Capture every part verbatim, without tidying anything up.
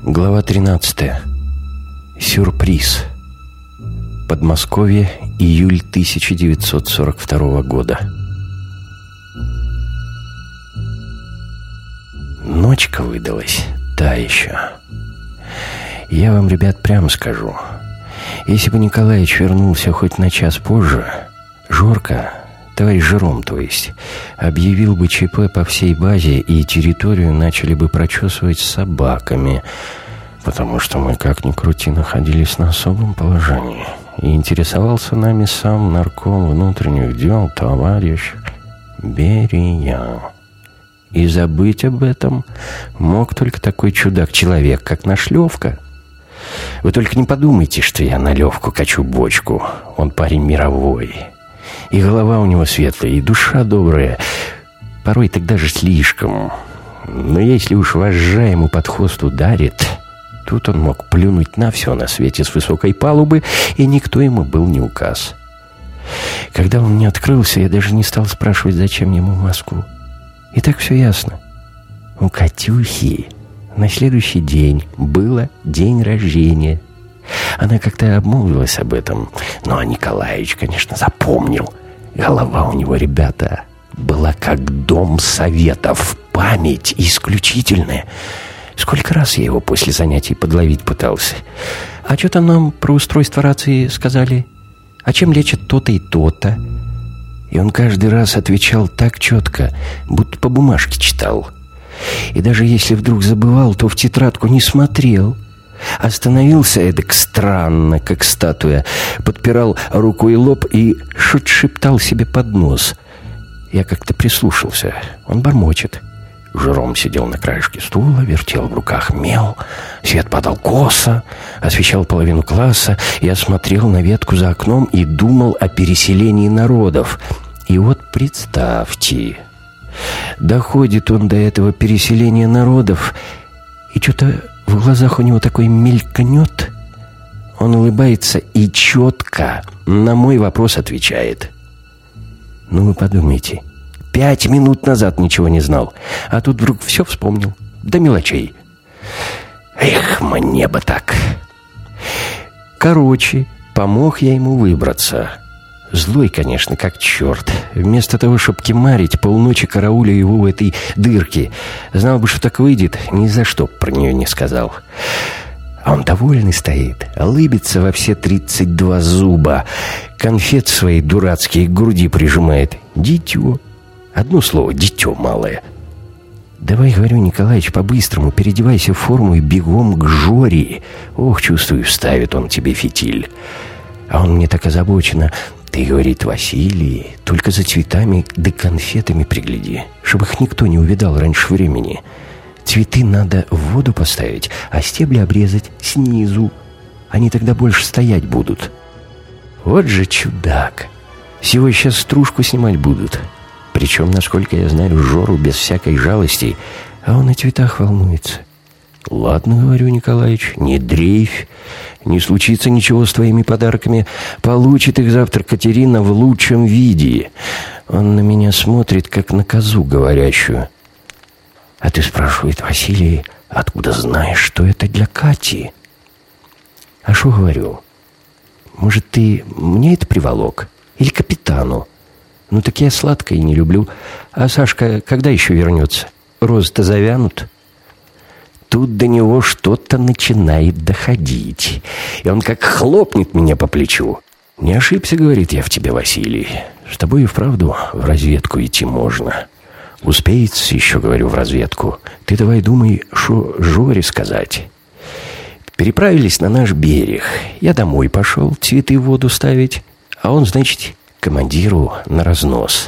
Глава тринадцатая. Сюрприз. Подмосковье, июль тысяча девятьсот сорок второго года. Ночка выдалась та еще. Я вам, ребят, прямо скажу. Если бы Николаич вернулся хоть на час позже, Жорка, товарищ Жером, то есть, объявил бы ЧП по всей базе, и территорию начали бы прочесывать собаками, потому что мы, как ни крути, находились на особом положении. И интересовался нами сам нарком внутренних дел товарищ Берия. И забыть об этом мог только такой чудак-человек, как наш Левка. Вы только не подумайте, что я на Левку качу бочку. Он парень мировой. И голова у него светлая, и душа добрая. Порой так даже слишком. Но если уж вожжа ему под хвост ударит, тут он мог плюнуть на все на свете с высокой палубы, и никто ему был не указ. Когда он мне открылся, я даже не стал спрашивать, зачем ему в Москву. И так все ясно. У Катюхи на следующий день было день рождения. Она как-то обмолвилась об этом. Ну, а Николаич, конечно, запомнил. Голова у него, ребята, была как дом советов. Память исключительная. Сколько раз я его после занятий подловить пытался. А что там нам про устройство рации сказали? А чем лечат то-то и то-то? И он каждый раз отвечал так четко, будто по бумажке читал. И даже если вдруг забывал, то в тетрадку не смотрел. Остановился эдак странно, как статуя, подпирал рукой лоб и что-то шептал себе под нос. Я как-то прислушался. Он бормочет. Жером сидел на краешке стула, вертел в руках мел. Свет падал косо, освещал половину класса. Я смотрел на ветку за окном и думал о переселении народов. И вот представьте, доходит он до этого переселения народов, и что-то в глазах у него такой мелькнет. Он улыбается и четко на мой вопрос отвечает. Ну вы подумайте, пять минут назад ничего не знал, а тут вдруг все вспомнил, до мелочей. Эх, мне бы так. Короче, помог я ему выбраться. Злой, конечно, как черт. Вместо того, чтобы кемарить, полночи карауля его в этой дырке. Знал бы, что так выйдет, ни за что про нее не сказал. А он довольный стоит, улыбится во все тридцать два зуба, конфет свои дурацкие к груди прижимает. Дитё. Одно слово, дитё малое. Давай, говорю, Николаич, по-быстрому переодевайся в форму и бегом к Жоре. Ох, чувствую, вставит он тебе фитиль. А он мне так озабоченно: ты, говорит, Василий, только за цветами да конфетами пригляди, чтобы их никто не увидал раньше времени. Цветы надо в воду поставить, а стебли обрезать снизу. Они тогда больше стоять будут. Вот же чудак. Всего сейчас стружку снимать будут. Причем, насколько я знаю, Жору без всякой жалости, а он о цветах волнуется. Ладно, говорю, Николаич, не дрейфь. Не случится ничего с твоими подарками. Получит их завтра Катерина в лучшем виде. Он на меня смотрит, как на козу говорящую. А ты, спрашивает, Василий, откуда знаешь, что это для Кати? А что говорю? Может, ты мне это приволок? Или капитану? Ну, так я сладкое не люблю. А Сашка когда еще вернется? Розы-то завянут. Тут до него что-то начинает доходить. И он как хлопнет меня по плечу. Не ошибся, говорит, я в тебе, Василий. С тобой и вправду в разведку идти можно. Успеется еще, говорю, в разведку. Ты давай думай, что Жоре сказать. Переправились на наш берег. Я домой пошел цветы в воду ставить. А он, значит, командиру на разнос.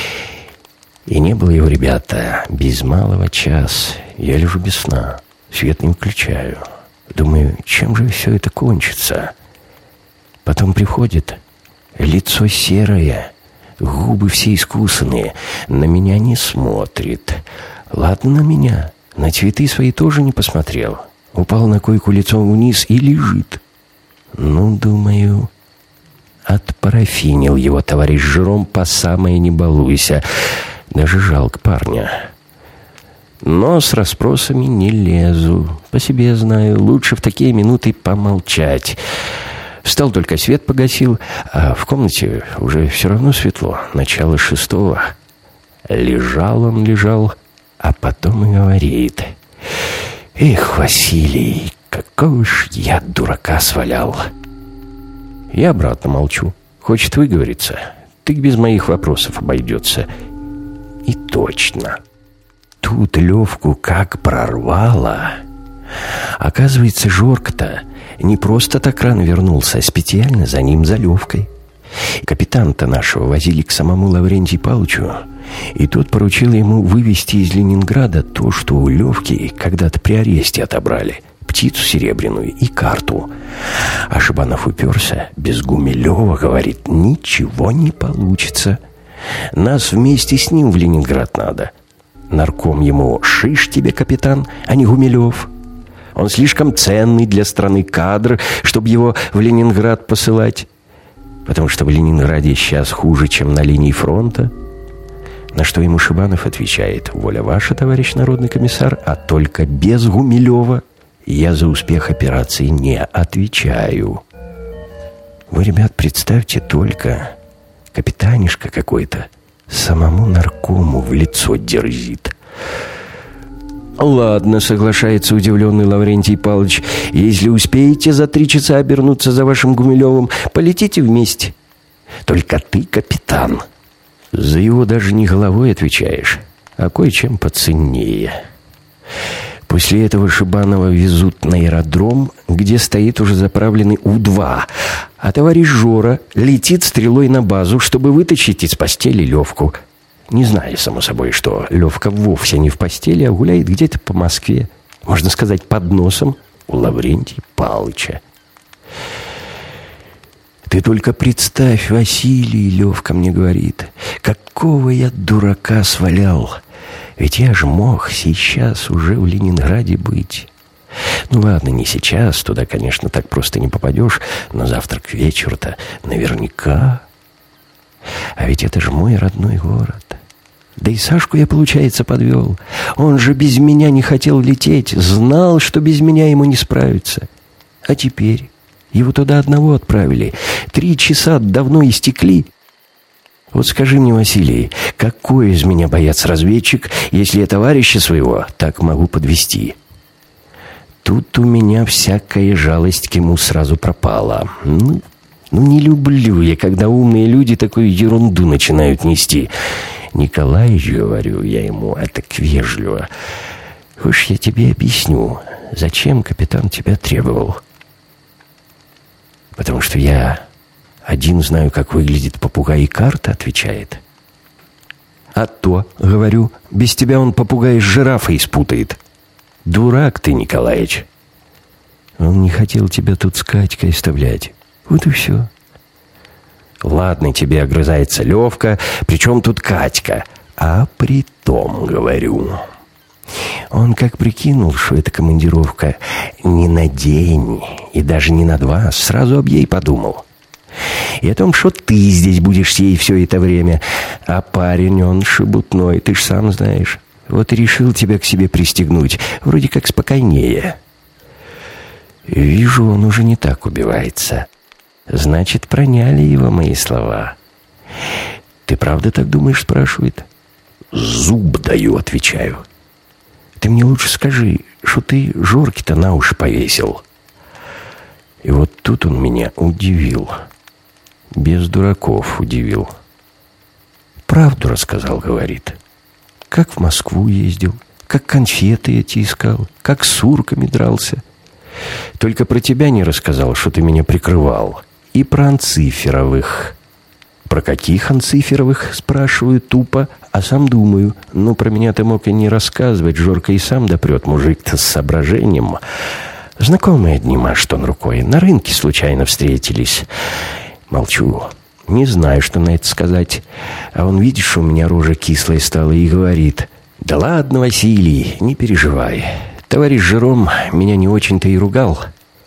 И не было его, ребята, без малого час. Я лежу без сна, свет не включаю. Думаю, чем же все это кончится? Потом приходит, лицо серое, губы все искусанные, на меня не смотрит. Ладно на меня, на цветы свои тоже не посмотрел. Упал на койку лицом вниз и лежит. Ну, думаю, отпарафинил его товарищ Жером по самое не балуйся. Даже жалко парня. Но с расспросами не лезу. По себе знаю, лучше в такие минуты помолчать. Встал, только свет погасил, а в комнате уже все равно светло. Начало шестого. Лежал он, лежал, а потом и говорит: «Эх, Василий, какого ж я дурака свалял!» Я обратно молчу. Хочет выговориться, так без моих вопросов обойдется. И точно. Тут Левку как прорвало. Оказывается, Жорка-то не просто так рано вернулся, а специально за ним, за Левкой. Капитана-то нашего возили к самому Лаврентию Павловичу, и тот поручил ему вывести из Ленинграда то, что у Левки когда-то при аресте отобрали: птицу серебряную и карту. А Шибанов уперся. Без Гумилева, говорит, ничего не получится. Нас вместе с ним в Ленинград надо. Нарком ему: шиш тебе, капитан, а не Гумилев. Он слишком ценный для страны кадр, чтобы его в Ленинград посылать. Потому что в Ленинграде сейчас хуже, чем на линии фронта. На что ему Шибанов отвечает: воля ваша, товарищ народный комиссар, а только без Гумилева я за успех операции не отвечаю. Вы, ребят, представьте только, капитанишка какой-то самому наркому в лицо дерзит. «Ладно», — соглашается удивленный Лаврентий Павлович, «если успеете за три часа обернуться за вашим Гумилевым, полетите вместе. Только ты, капитан, за его даже не головой отвечаешь, а кое-чем поценнее». После этого Шибанова везут на аэродром, где стоит уже заправленный У два, а товарищ Жора летит стрелой на базу, чтобы вытащить из постели Левку. Не зная, само собой, что Левка вовсе не в постели, а гуляет где-то по Москве, можно сказать, под носом у Лаврентия Павловича. «Ты только представь, Василий, — Левка мне говорит, — какого я дурака свалял. Ведь я ж мог сейчас уже в Ленинграде быть. Ну ладно, не сейчас, туда, конечно, так просто не попадешь, но завтра к вечеру-то наверняка. А ведь это же мой родной город. Да и Сашку я, получается, подвел. Он же без меня не хотел лететь, знал, что без меня ему не справиться. А теперь его туда одного отправили. Три часа давно истекли. Вот скажи мне, Василий, какой из меня боец-разведчик, если я товарища своего так могу подвести? Тут у меня всякая жалость к нему сразу пропала. Ну, ну не люблю я, когда умные люди такую ерунду начинают нести. Николаевич, говорю я ему, а так вежливо, хочешь, я тебе объясню, зачем капитан тебя требовал? Потому что я один знаю, как выглядит попугай и карта, отвечает. А то, говорю, без тебя он попугай с жирафой спутает. Дурак ты, Николаевич. Он не хотел тебя тут с Катькой оставлять. Вот и все. Ладно тебе, огрызается Левка, причем тут Катька? А притом, говорю, он как прикинул, что эта командировка не на день и даже не на два, сразу об ей подумал. И о том, что ты здесь будешь с ей все это время. А парень, он шебутной, ты ж сам знаешь. Вот и решил тебя к себе пристегнуть, вроде как спокойнее. Вижу, он уже не так убивается. Значит, проняли его мои слова. Ты правда так думаешь, спрашивает? Зуб даю, отвечаю. Ты мне лучше скажи, что ты Жорке-то на уши повесил. И вот тут он меня удивил. Без дураков удивил. Правду рассказал, говорит. Как в Москву ездил, как конфеты эти искал, как с урками дрался. Только про тебя не рассказал, что ты меня прикрывал. И про Анциферовых. Про каких Анциферовых, спрашиваю тупо, а сам думаю, ну, про меня ты мог и не рассказывать, Жорка и сам допрет, мужик-то с соображением. Знакомые одни машут он рукой, на рынке случайно встретились. Молчу, не знаю, что на это сказать. А он, видишь, у меня рожа кислая стала и говорит: да ладно, Василий, не переживай. Товарищ Жером меня не очень-то и ругал.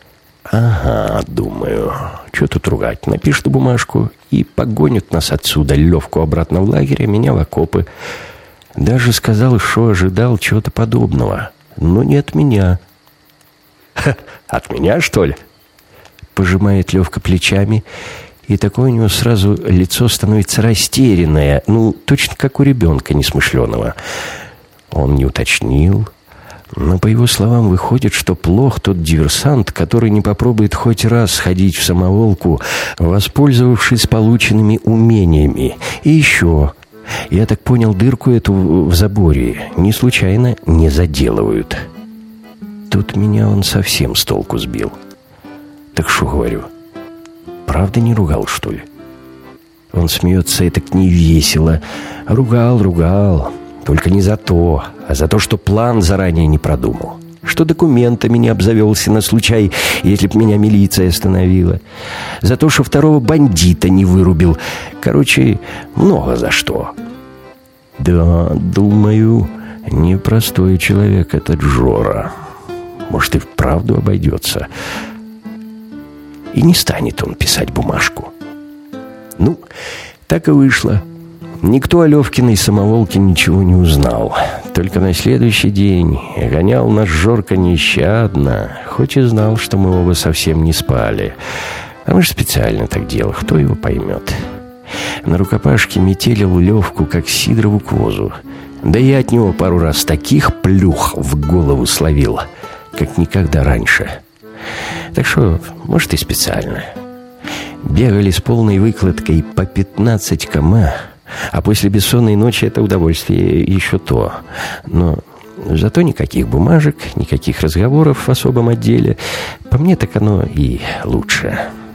Ага, думаю, что тут ругать? Напишет бумажку и погонят нас отсюда, Левку обратно в лагерь, а меня в окопы. Даже сказал, что ожидал чего-то подобного. Но не от меня. «Ха, от меня, что ли?» Пожимает Левка плечами, и такое у него сразу лицо становится растерянное, ну, точно как у ребенка несмышленого. Он не уточнил, но по его словам выходит, что плох тот диверсант, который не попробует хоть раз сходить в самоволку, воспользовавшись полученными умениями. И еще, я так понял, дырку эту в заборе не случайно не заделывают. Тут меня он совсем с толку сбил. Так что говорю, правда не ругал, что ли? Он смеется и так невесело. Ругал, ругал. Только не за то, а за то, что план заранее не продумал. Что документами не обзавелся на случай, если б меня милиция остановила. За то, что второго бандита не вырубил. Короче, много за что. Да, думаю, непростой человек этот Жора. Может, и вправду обойдется. И не станет он писать бумажку. Ну, так и вышло. Никто о Левкиной самоволке ничего не узнал. Только на следующий день гонял наш Жорка нещадно, хоть и знал, что мы оба совсем не спали. А мы же специально так делали, кто его поймет. На рукопашке метелил Левку, как Сидорову козу. Да я от него пару раз таких плюх в голову словил, как никогда раньше. Так что, может, и специально. Бегали с полной выкладкой по пятнадцать километров, а после бессонной ночи это удовольствие еще то. Но зато никаких бумажек, никаких разговоров в особом отделе. По мне, так оно и лучше.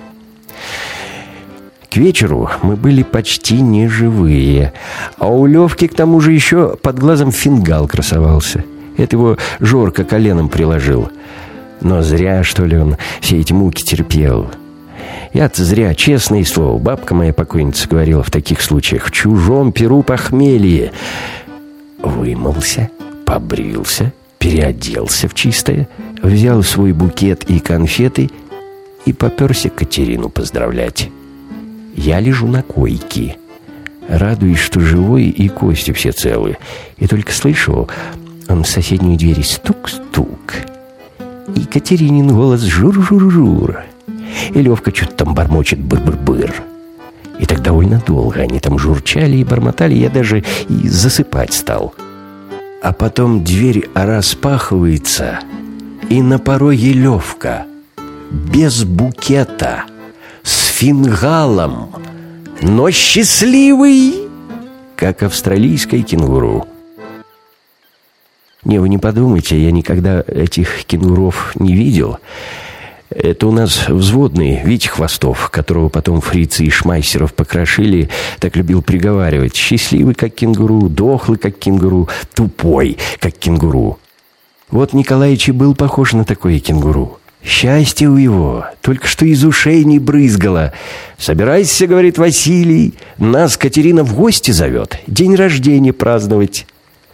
К вечеру мы были почти не живые, а у Левки, к тому же, еще под глазом фингал красовался. Это его Жорка коленом приложил. Но зря, что ли, он все эти муки терпел. Я-то зря, честное слово. Бабка моя покойница говорила в таких случаях: в чужом перу похмелье. Вымылся, побрился, переоделся в чистое, взял свой букет и конфеты и поперся Катерину поздравлять. Я лежу на койке, радуюсь, что живой и кости все целы. И только слышу, он в соседнюю дверь стук-стук. И Катеринин голос жур-жур-жур. И Левка что-то там бормочет быр-быр-быр. И так довольно долго они там журчали и бормотали, я даже и засыпать стал. А потом дверь распахивается, и на пороге Левка, без букета, с фингалом, но счастливый, как австралийское кенгуру. Не, вы не подумайте, я никогда этих кенгуров не видел. Это у нас взводный Витя Хвостов, которого потом фрицы и Шмайсеров покрошили, так любил приговаривать: счастливый, как кенгуру, дохлый, как кенгуру, тупой, как кенгуру. Вот Николаич и был похож на такое кенгуру. Счастье у его, только что из ушей не брызгало. «Собирайся, — говорит Василий, — нас Катерина в гости зовет, день рождения праздновать».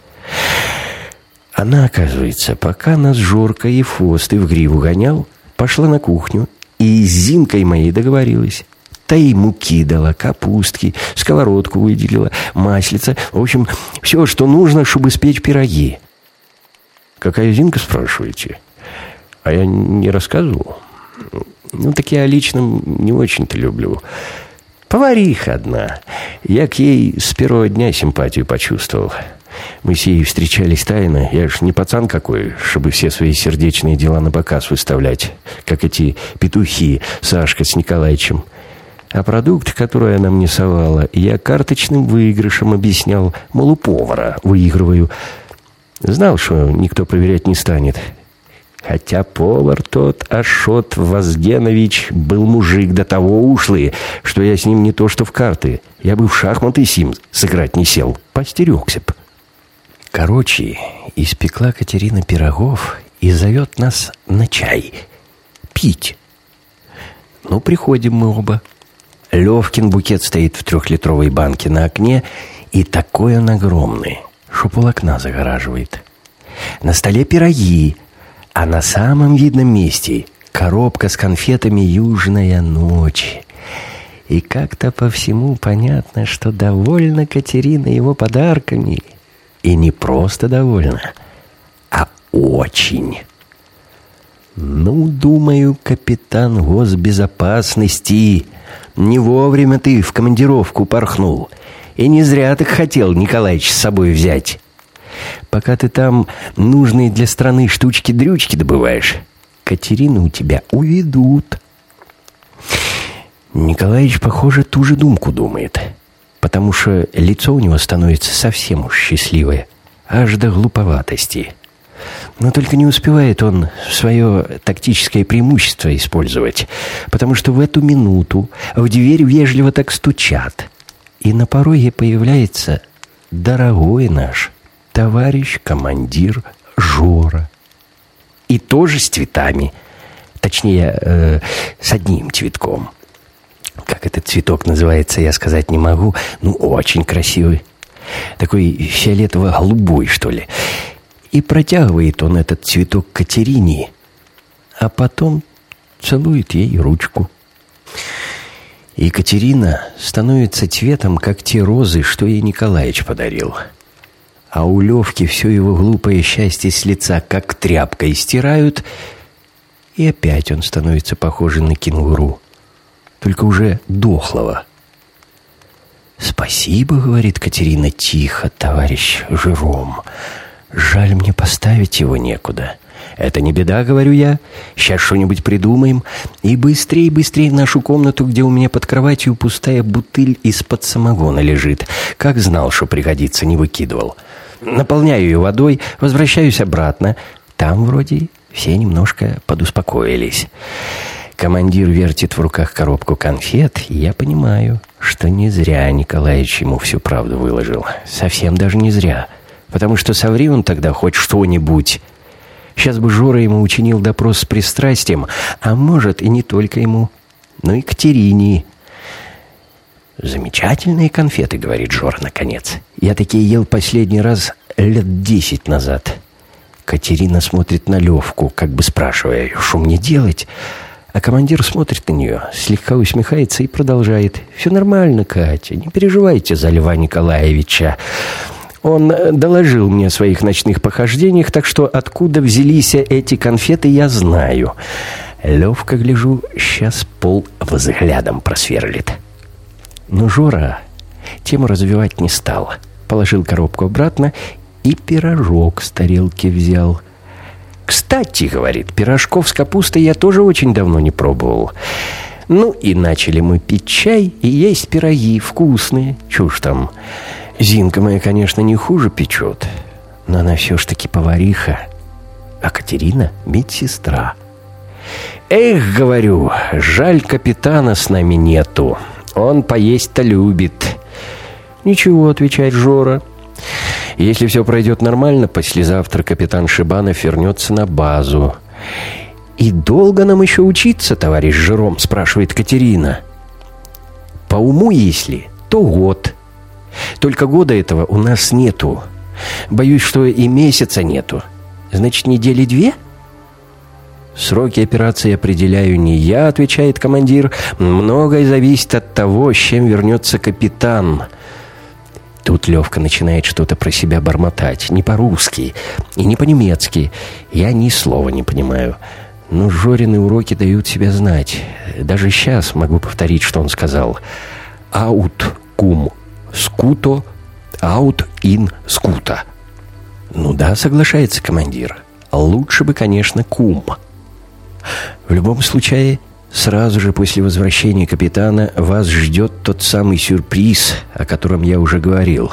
Она, оказывается, пока нас Жорка и Фосты в гриву гонял, пошла на кухню и с Зинкой моей договорилась. Та ей муки дала, капустки, сковородку выделила, маслица. В общем, все, что нужно, чтобы испечь пироги. Какая Зинка, спрашиваете? А я не рассказывал. Ну, так я лично не очень-то люблю. Повариха одна. Я к ей с первого дня симпатию почувствовал. Мы с ней встречались тайно. Я ж не пацан какой, чтобы все свои сердечные дела на показ выставлять, как эти петухи Сашка с Николаичем. А продукт, который она мне совала, я карточным выигрышем объяснял, мол, у повара выигрываю. Знал, что никто проверять не станет. Хотя повар тот, Ашот Вазгенович, был мужик до того ушлый, что я с ним не то что в карты, я бы в шахматы сим сыграть не сел, постерегся б. Короче, испекла Катерина пирогов и зовет нас на чай. Пить. Ну, приходим мы оба. Левкин букет стоит в трехлитровой банке на окне, и такой он огромный, что полокна загораживает. На столе пироги, а на самом видном месте коробка с конфетами «Южная ночь». И как-то по всему понятно, что довольна Катерина его подарками. И не просто довольна, а очень. Ну, думаю, капитан госбезопасности, не вовремя ты в командировку порхнул. И не зря ты хотел Николаич с собой взять. Пока ты там нужные для страны штучки-дрючки добываешь, Катерину у тебя уведут. Николаич, похоже, ту же думку думает, потому что лицо у него становится совсем уж счастливое, аж до глуповатости. Но только не успевает он свое тактическое преимущество использовать, потому что в эту минуту в дверь вежливо так стучат, и на пороге появляется дорогой наш товарищ командир Жора. И тоже с цветами, точнее, э, с одним цветком. Как этот цветок называется, я сказать не могу. Ну, очень красивый. Такой фиолетово-голубой, что ли. И протягивает он этот цветок Катерине, а потом целует ей ручку. И Катерина становится цветом, как те розы, что ей Николаич подарил. А у Левки все его глупое счастье с лица как тряпкой стирают, и опять он становится похожим на кенгуру, только уже дохлого. «Спасибо, — говорит Катерина тихо, — товарищ Жером. Жаль, мне поставить его некуда». «Это не беда, — говорю я, — сейчас что-нибудь придумаем. И быстрей-быстрей в нашу комнату, где у меня под кроватью пустая бутыль из-под самогона лежит. Как знал, что пригодится, не выкидывал. Наполняю ее водой, возвращаюсь обратно. Там вроде все немножко подуспокоились. Командир вертит в руках коробку конфет, и я понимаю, что не зря Николаич ему всю правду выложил. Совсем даже не зря. Потому что соври он тогда хоть что-нибудь, сейчас бы Жора ему учинил допрос с пристрастием, а может и не только ему, но и Катерине. «Замечательные конфеты, — говорит Жора наконец. Я такие ел последний раз лет десять назад». Катерина смотрит на Левку, как бы спрашивая, что мне делать? А командир смотрит на нее, слегка усмехается и продолжает. «Все нормально, Катя, не переживайте за Льва Николаевича. Он доложил мне о своих ночных похождениях, так что откуда взялись эти конфеты, я знаю». Левка, гляжу, сейчас пол взглядом просверлит. Но Жора тему развивать не стал. Положил коробку обратно и пирожок с тарелки взял. «Кстати, — говорит, — пирожков с капустой я тоже очень давно не пробовал». Ну и начали мы пить чай и есть пироги вкусные. Чушь там. Зинка моя, конечно, не хуже печет, но она все ж таки повариха, а Катерина — медсестра. «Эх, — говорю, — жаль, капитана с нами нету. Он поесть-то любит». «Ничего, — отвечает Жора. Если все пройдет нормально, послезавтра капитан Шибанов вернется на базу». «И долго нам еще учиться, товарищ Жером?» — спрашивает Катерина. «По уму, если, то год. Только года этого у нас нету. Боюсь, что и месяца нету. Значит, недели две?» «Сроки операции определяю не я, — отвечает командир. Многое зависит от того, с чем вернется капитан». Тут Левка начинает что-то про себя бормотать. Не по-русски и не по-немецки. Я ни слова не понимаю. Но Жорины уроки дают себя знать. Даже сейчас могу повторить, что он сказал. «Аут кум скуто, аут ин скута». «Ну да, — соглашается командир. Лучше бы, конечно, кум». В любом случае, сразу же после возвращения капитана вас ждет тот самый сюрприз, о котором я уже говорил.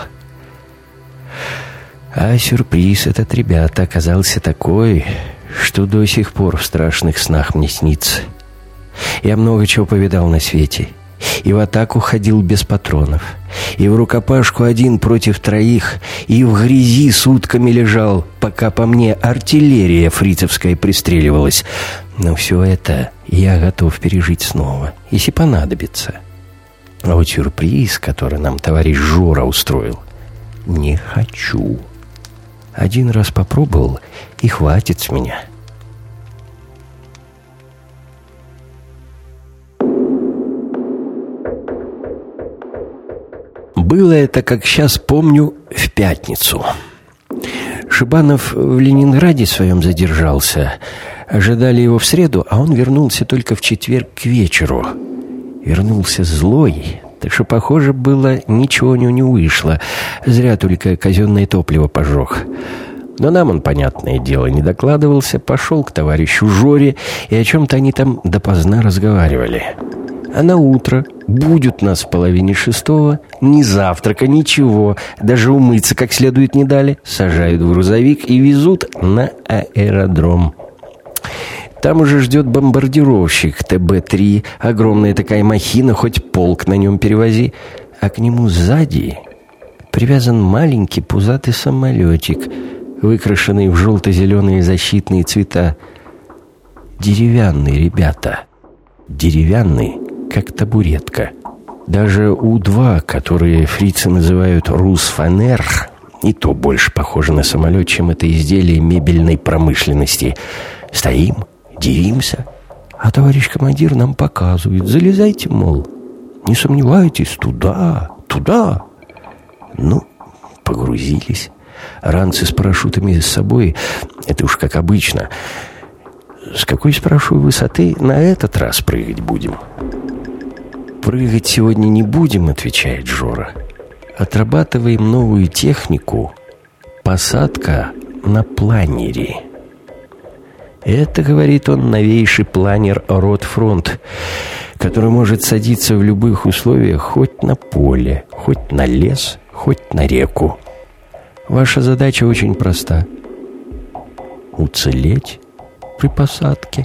А сюрприз этот, ребята, оказался такой, что до сих пор в страшных снах мне снится. Я много чего повидал на свете. И в атаку ходил без патронов, и в рукопашку один против троих, и в грязи сутками лежал, пока по мне артиллерия фрицевская пристреливалась. Но все это я готов пережить снова, если понадобится. А вот сюрприз, который нам товарищ Жора устроил, не хочу. Один раз попробовал, и хватит с меня. Было это, как сейчас помню, в пятницу. Шибанов в Ленинграде своем задержался. Ожидали его в среду, а он вернулся только в четверг к вечеру. Вернулся злой, так что, похоже, было, ничего у него не вышло. Зря только казенное топливо пожег. Но нам он, понятное дело, не докладывался. Пошел к товарищу Жоре, и о чем-то они там допоздна разговаривали. А на утро будут нас в половине шестого, ни завтрака, ничего, даже умыться как следует не дали, сажают в грузовик и везут на аэродром. Там уже ждет бомбардировщик Тэ Бэ три, огромная такая махина, хоть полк на нем перевози, а к нему сзади привязан маленький пузатый самолетик, выкрашенный в желто-зеленые защитные цвета. Деревянный, ребята, деревянный, как табуретка. Даже У два, которые фрицы называют «Русфанер», и то больше похоже на самолет, чем это изделие мебельной промышленности. Стоим, деримся, а товарищ командир нам показывает: залезайте, мол, не сомневайтесь, туда, туда. Ну, погрузились. Ранцы с парашютами с собой, это уж как обычно. С какой, спрашиваю, высоты на этот раз прыгать будем? «Прыгать сегодня не будем», — отвечает Жора. «Отрабатываем новую технику. Посадка на планере». Это, говорит он, новейший планер «Ротфронт», который может садиться в любых условиях, хоть на поле, хоть на лес, хоть на реку. Ваша задача очень проста — уцелеть при посадке.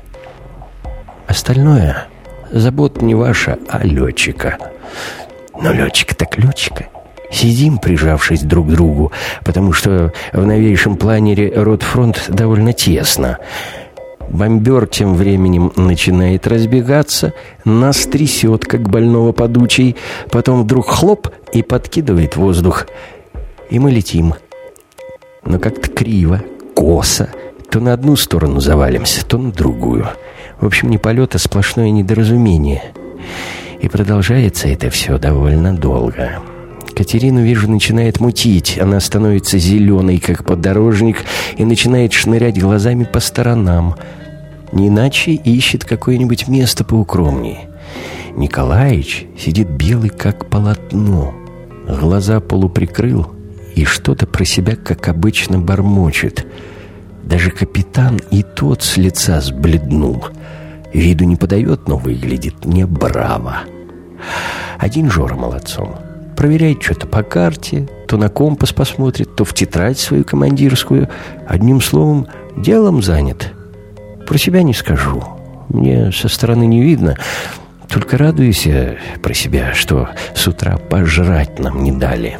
Остальное — забота не ваша, а летчика. Но летчик так летчика. Сидим, прижавшись друг к другу, потому что в новейшем планере «Ротфронт» довольно тесно. Бомбер тем временем начинает разбегаться, нас трясет, как больного подучий, потом вдруг хлоп и подкидывает воздух. И мы летим. Но как-то криво, косо. То на одну сторону завалимся, то на другую. В общем, не полет, а сплошное недоразумение. И продолжается это все довольно долго. Катерину, вижу, начинает мутить. Она становится зеленой, как подорожник, и начинает шнырять глазами по сторонам. Не иначе ищет какое-нибудь место поукромнее. Николаич сидит белый, как полотно. Глаза полуприкрыл и что-то про себя, как обычно, бормочет. Даже капитан и тот с лица сбледнул. Виду не подает, но выглядит не браво. Один Жора молодцом. Проверяет что-то по карте, то на компас посмотрит, то в тетрадь свою командирскую. Одним словом, делом занят. Про себя не скажу. Мне со стороны не видно. Только радуюсь я про себя, что с утра пожрать нам не дали.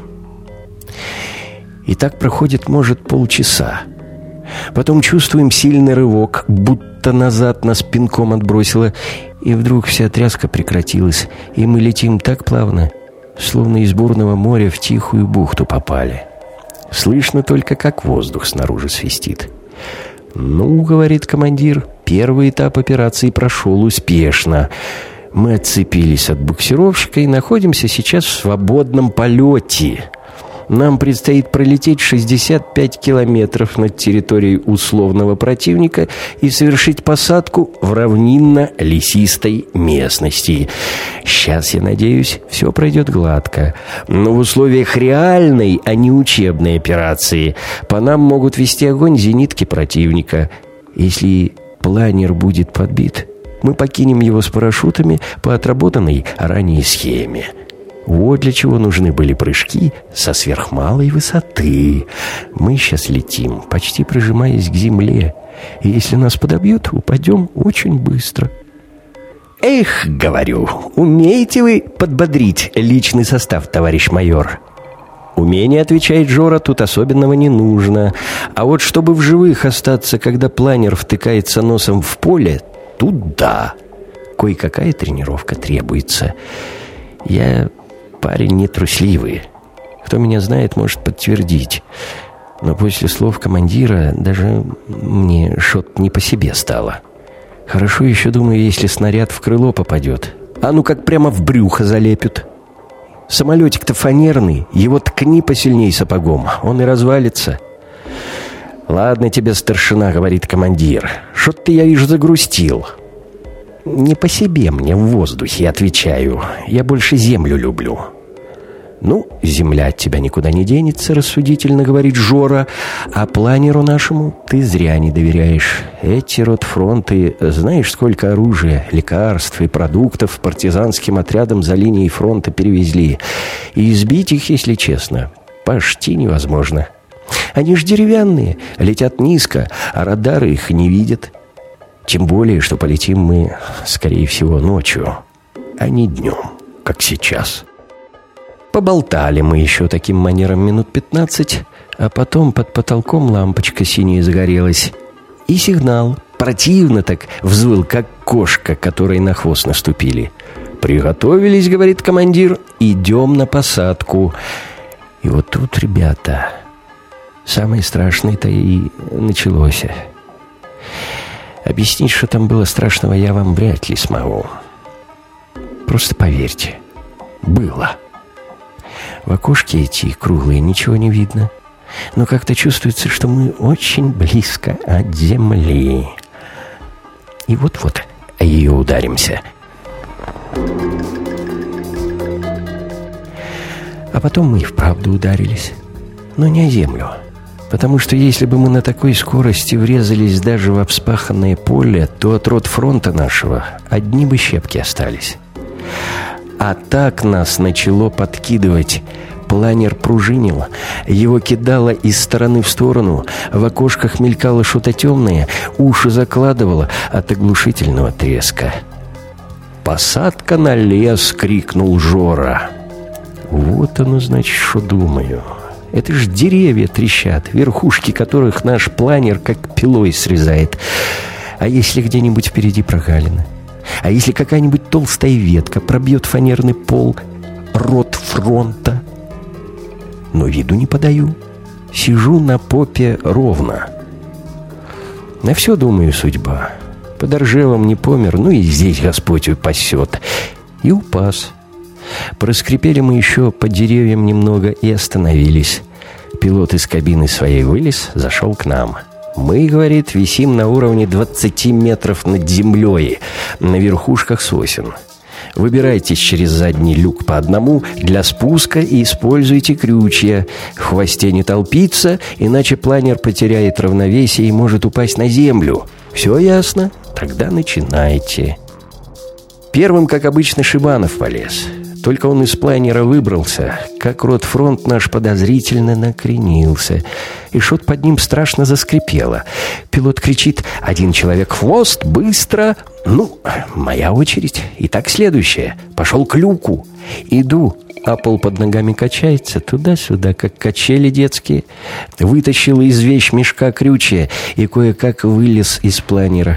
И так проходит, может, полчаса. Потом чувствуем сильный рывок, будто назад нас пинком отбросило, и вдруг вся тряска прекратилась, и мы летим так плавно, словно из бурного моря в тихую бухту попали. Слышно только, как воздух снаружи свистит. «Ну, — говорит командир, — первый этап операции прошел успешно. Мы отцепились от буксировщика и находимся сейчас в свободном полете. Нам предстоит пролететь шестьдесят пять километров над территорией условного противника и совершить посадку в равнинно-лесистой местности. Сейчас, я надеюсь, все пройдет гладко. Но в условиях реальной, а не учебной операции по нам могут вести огонь зенитки противника. Если планер будет подбит, мы покинем его с парашютами по отработанной ранее схеме. Вот для чего нужны были прыжки со сверхмалой высоты. Мы сейчас летим, почти прижимаясь к земле. И если нас подобьют, упадем очень быстро». «Эх, — говорю, — умеете вы подбодрить личный состав, товарищ майор?» «Умение, — отвечает Жора, — тут особенного не нужно. А вот чтобы в живых остаться, когда планер втыкается носом в поле, тут да. Кое-какая тренировка требуется. Я парень не трусливый. Кто меня знает, может подтвердить. Но после слов командира даже мне что-то не по себе стало. Хорошо еще, думаю, если снаряд в крыло попадет. А ну как прямо в брюхо залепят. Самолетик-то фанерный, его ткни посильней сапогом, он и развалится. «Ладно тебе, старшина», — говорит командир. «Что-то ты, я вижу, загрустил». «Не по себе мне в воздухе», — отвечаю. «Я больше землю люблю». «Ну, земля от тебя никуда не денется», — рассудительно говорит Жора. «А планеру нашему ты зря не доверяешь. Эти ротфронты, знаешь, сколько оружия, лекарств и продуктов партизанским отрядам за линией фронта перевезли. И избить их, если честно, почти невозможно. Они ж деревянные, летят низко, а радары их не видят. Тем более, что полетим мы, скорее всего, ночью, а не днем, как сейчас». Поболтали мы еще таким манером минут пятнадцать, а потом под потолком лампочка синяя загорелась. И сигнал противно так взвыл, как кошка, которой на хвост наступили. «Приготовились», — говорит командир, — «идем на посадку». И вот тут, ребята, самое страшное-то и началось. Объяснить, что там было страшного, я вам вряд ли смогу. Просто поверьте, было. В окошке эти круглые ничего не видно, но как-то чувствуется, что мы очень близко от земли. И вот-вот о ее ударимся. А потом мы и вправду ударились, но не о землю. Потому что если бы мы на такой скорости врезались даже в обспаханное поле, то от ротфронта нашего одни бы щепки остались. А так нас начало подкидывать. Планер пружинил, его кидало из стороны в сторону, в окошках мелькало что-то темное, уши закладывало от оглушительного треска. «Посадка на лес!» — крикнул Жора. «Вот оно, значит, что думаю. Это ж деревья трещат, верхушки которых наш планер как пилой срезает. А если где-нибудь впереди прогалина? А если какая-нибудь толстая ветка пробьет фанерный пол ротфронта?» Но виду не подаю. Сижу на попе ровно. На все, думаю, судьба. Под Ржевом не помер, ну и здесь Господь упасет. И упас. Проскрипели мы еще под деревьям немного и остановились. Пилот из кабины своей вылез, зашел к нам. Мы, говорит, висим на уровне двадцати метров над землей, на верхушках сосен. Выбирайтесь через задний люк по одному для спуска и используйте крючья. В хвосте не толпиться, иначе планер потеряет равновесие и может упасть на землю. Все ясно? Тогда начинайте. Первым, как обычно, Шибанов полез. Только он из планера выбрался, как ротфронт наш подозрительно накренился. И что-то под ним страшно заскрипело. Пилот кричит: «Один человек в хвост, быстро!» Ну, моя очередь. Итак, следующее. Пошел к люку. Иду, а пол под ногами качается туда-сюда, как качели детские. Вытащил из вещмешка крючья и кое-как вылез из планера.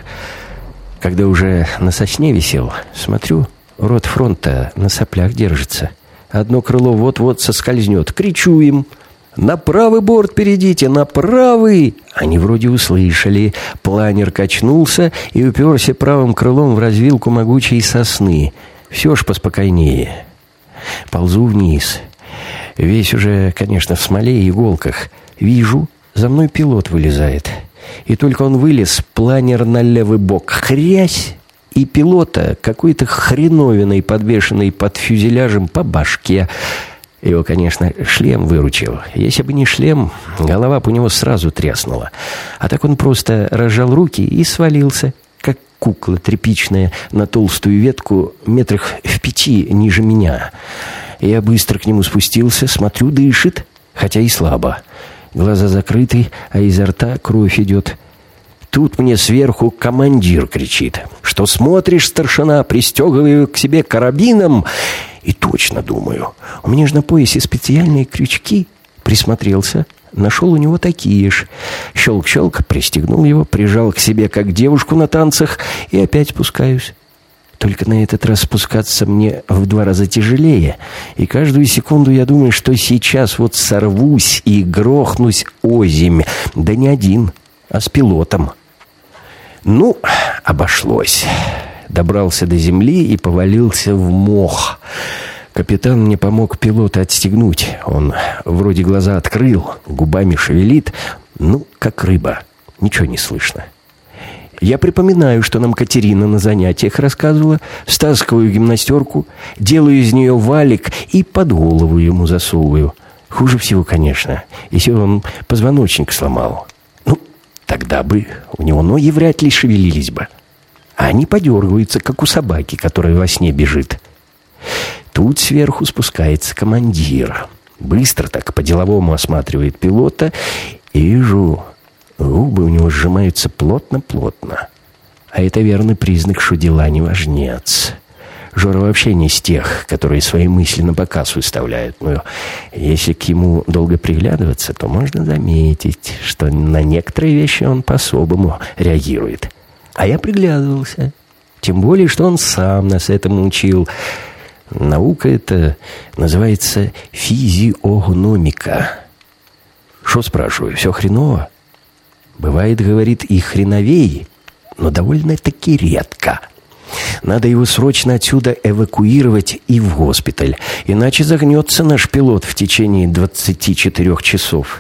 Когда уже на сосне висел, смотрю, ротфронта на соплях держится. Одно крыло вот-вот соскользнет. Кричу им: «На правый борт перейдите, на правый!» Они вроде услышали. Планер качнулся и уперся правым крылом в развилку могучей сосны. Все ж поспокойнее. Ползу вниз. Весь уже, конечно, в смоле и иголках. Вижу, за мной пилот вылезает. И только он вылез, планер на левый бок. Хрясь! И пилота какой-то хреновиной, подвешенной под фюзеляжем по башке. Его, конечно, шлем выручил. Если бы не шлем, голова бы у него сразу тряснула. А так он просто разжал руки и свалился, как кукла тряпичная, на толстую ветку метрах в пяти ниже меня. Я быстро к нему спустился, смотрю, дышит, хотя и слабо. Глаза закрыты, а изо рта кровь идет. Тут мне сверху командир кричит: «Что смотришь, старшина? Пристегиваю к себе карабином!» И точно думаю, у меня же на поясе специальные крючки. Присмотрелся, нашел у него такие ж. Щелк-щелк, пристегнул его, прижал к себе, как девушку на танцах, и опять спускаюсь. Только на этот раз спускаться мне в два раза тяжелее. И каждую секунду я думаю, что сейчас вот сорвусь и грохнусь озимь. Да не один, а с пилотом. Ну, обошлось. Добрался до земли и повалился в мох. Капитан мне помог пилота отстегнуть. Он вроде глаза открыл, губами шевелит. Ну, как рыба. Ничего не слышно. Я припоминаю, что нам Катерина на занятиях рассказывала, стаскиваю гимнастерку, делаю из нее валик и под голову ему засовываю. Хуже всего, конечно, если он позвоночник сломал. Ну, тогда бы у него ноги вряд ли шевелились бы. А они подергиваются, как у собаки, которая во сне бежит. Тут сверху спускается командир. Быстро так по-деловому осматривает пилота. И вижу, губы у него сжимаются плотно-плотно. А это верный признак, что дела не важнец. Жора вообще не из тех, которые свои мысли на показ выставляют. Но если к ему долго приглядываться, то можно заметить, что на некоторые вещи он по-особому реагирует. А я приглядывался. Тем более, что он сам нас этому учил. Наука эта называется физиогномика. Что, спрашиваю, все хреново? Бывает, говорит, и хреновей, но довольно-таки редко. Надо его срочно отсюда эвакуировать и в госпиталь, иначе загнется наш пилот в течение двадцати четырёх часов.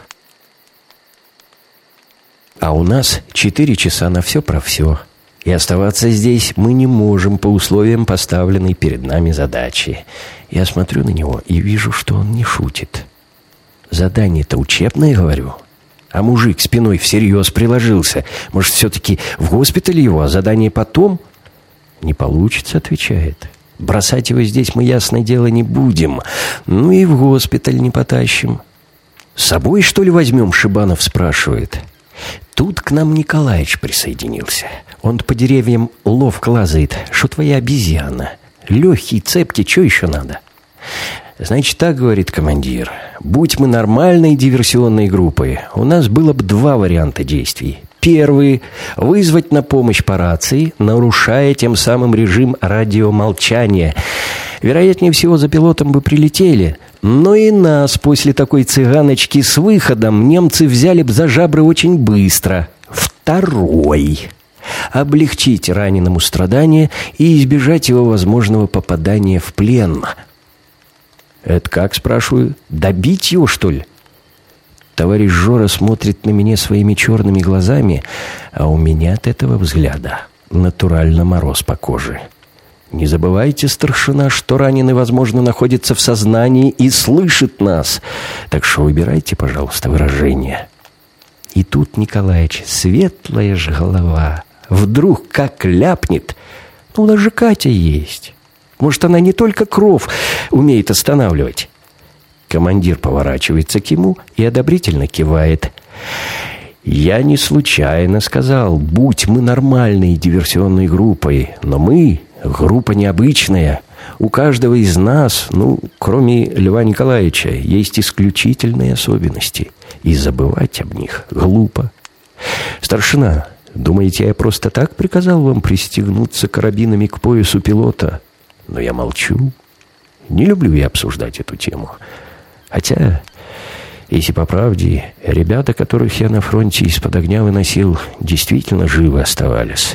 А у нас четыре часа на все про все. И оставаться здесь мы не можем по условиям поставленной перед нами задачи. Я смотрю на него и вижу, что он не шутит. Задание-то учебное, говорю. А мужик спиной всерьез приложился. Может, все-таки в госпиталь его, а задание потом? Не получится, отвечает. Бросать его здесь мы, ясное дело, не будем. Ну и в госпиталь не потащим. С собой, что ли, возьмем, Шибанов спрашивает. Тут к нам Николаич присоединился. Он по деревьям ловко лазает. Что твоя обезьяна? Легкий, цепкий, что еще надо? Значит, так, говорит командир. Будь мы нормальной диверсионной группой, у нас было бы два варианта действий. Первый – вызвать на помощь по рации, нарушая тем самым режим радиомолчания. Вероятнее всего, за пилотом бы прилетели. Но и нас после такой цыганочки с выходом немцы взяли бы за жабры очень быстро. Второй – облегчить раненому страдания и избежать его возможного попадания в плен. Это как, спрашиваю, добить его, что ли? Товарищ Жора смотрит на меня своими черными глазами, а у меня от этого взгляда натурально мороз по коже. Не забывайте, старшина, что раненый, возможно, находится в сознании и слышит нас. Так что выбирайте, пожалуйста, выражение. И тут Николаич, светлая же голова, вдруг как ляпнет. Ну, у нас же Катя есть. Может, она не только кров умеет останавливать. Командир поворачивается к ему и одобрительно кивает. «Я не случайно сказал, будь мы нормальной диверсионной группой, но мы группа необычная. У каждого из нас, ну, кроме Льва Николаевича, есть исключительные особенности, и забывать об них глупо. Старшина, думаете, я просто так приказал вам пристегнуться карабинами к поясу пилота? Но я молчу. Не люблю я обсуждать эту тему. Хотя, если по правде, ребята, которых я на фронте из-под огня выносил, действительно живы оставались.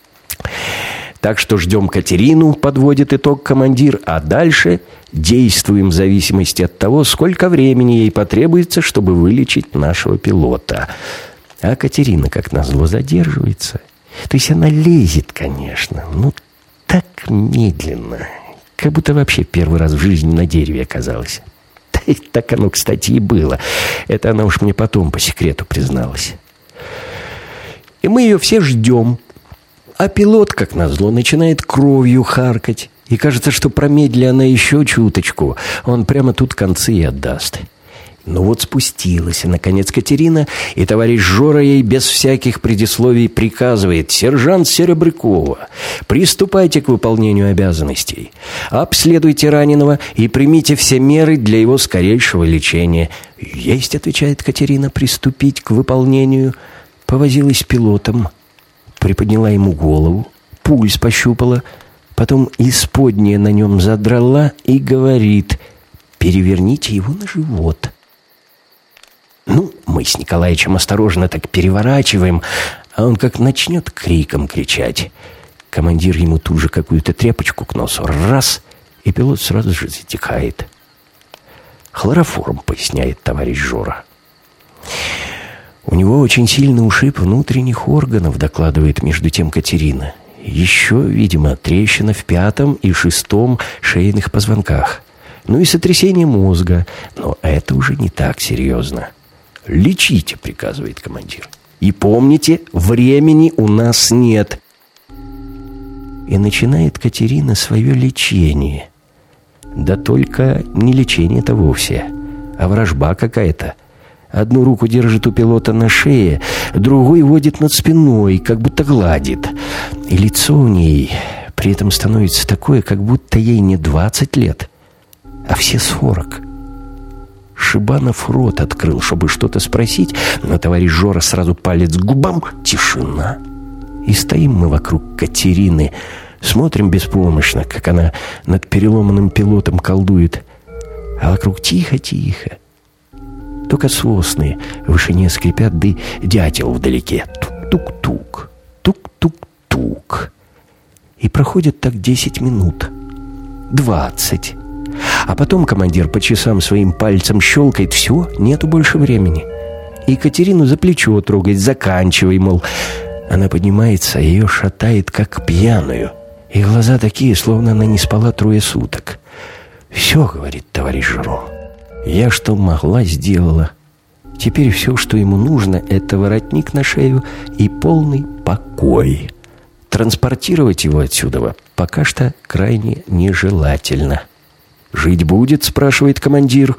Так что ждем Катерину, подводит итог командир, а дальше действуем в зависимости от того, сколько времени ей потребуется, чтобы вылечить нашего пилота. А Катерина, как назло, задерживается. То есть она лезет, конечно, но так медленно, как будто вообще первый раз в жизни на дереве оказалась. Так оно, кстати, и было. Это она уж мне потом по секрету призналась. И мы ее все ждем. А пилот, как назло, начинает кровью харкать. И кажется, что промедли она еще чуточку. Он прямо тут концы и отдаст. Ну вот спустилась, и, наконец, Катерина, и товарищ Жора ей без всяких предисловий приказывает: «Сержант Серебрякова, приступайте к выполнению обязанностей. Обследуйте раненого и примите все меры для его скорейшего лечения». «Есть», — отвечает Катерина, — «приступить к выполнению». Повозилась с пилотом, приподняла ему голову, пульс пощупала, потом исподнее на нем задрала и говорит: «Переверните его на живот». Ну, мы с Николаичем осторожно так переворачиваем, а он как начнет криком кричать. Командир ему тут же какую-то тряпочку к носу раз, и пилот сразу же затихает. Хлороформ, поясняет товарищ Жора. У него очень сильный ушиб внутренних органов, докладывает между тем Катерина. Еще, видимо, трещина в пятом и шестом шейных позвонках. Ну и сотрясение мозга. Но это уже не так серьезно. «Лечите», — приказывает командир. «И помните, времени у нас нет». И начинает Катерина свое лечение. Да только не лечение-то вовсе, а ворожба какая-то. Одну руку держит у пилота на шее, другой водит над спиной, как будто гладит. И лицо у ней при этом становится такое, как будто ей не двадцать лет, а все сорок. Шибанов рот открыл, чтобы что-то спросить, но товарищ Жора сразу палец к губам. Тишина. И стоим мы вокруг Катерины, смотрим беспомощно, как она над переломанным пилотом колдует. А вокруг тихо-тихо. Только сосны в вышине скрипят, да дятел вдалеке. Тук-тук-тук, тук-тук-тук. И проходит так десять минут. Двадцать. А потом командир по часам своим пальцем щелкает. Все, нету больше времени. И Екатерину за плечо трогает. Заканчивай, мол. Она поднимается, ее шатает, как пьяную. И глаза такие, словно она не спала трое суток. «Все, — говорит товарищ Жора, — я что могла, сделала. Теперь все, что ему нужно, это воротник на шею и полный покой. Транспортировать его отсюда пока что крайне нежелательно». «Жить будет?» — спрашивает командир.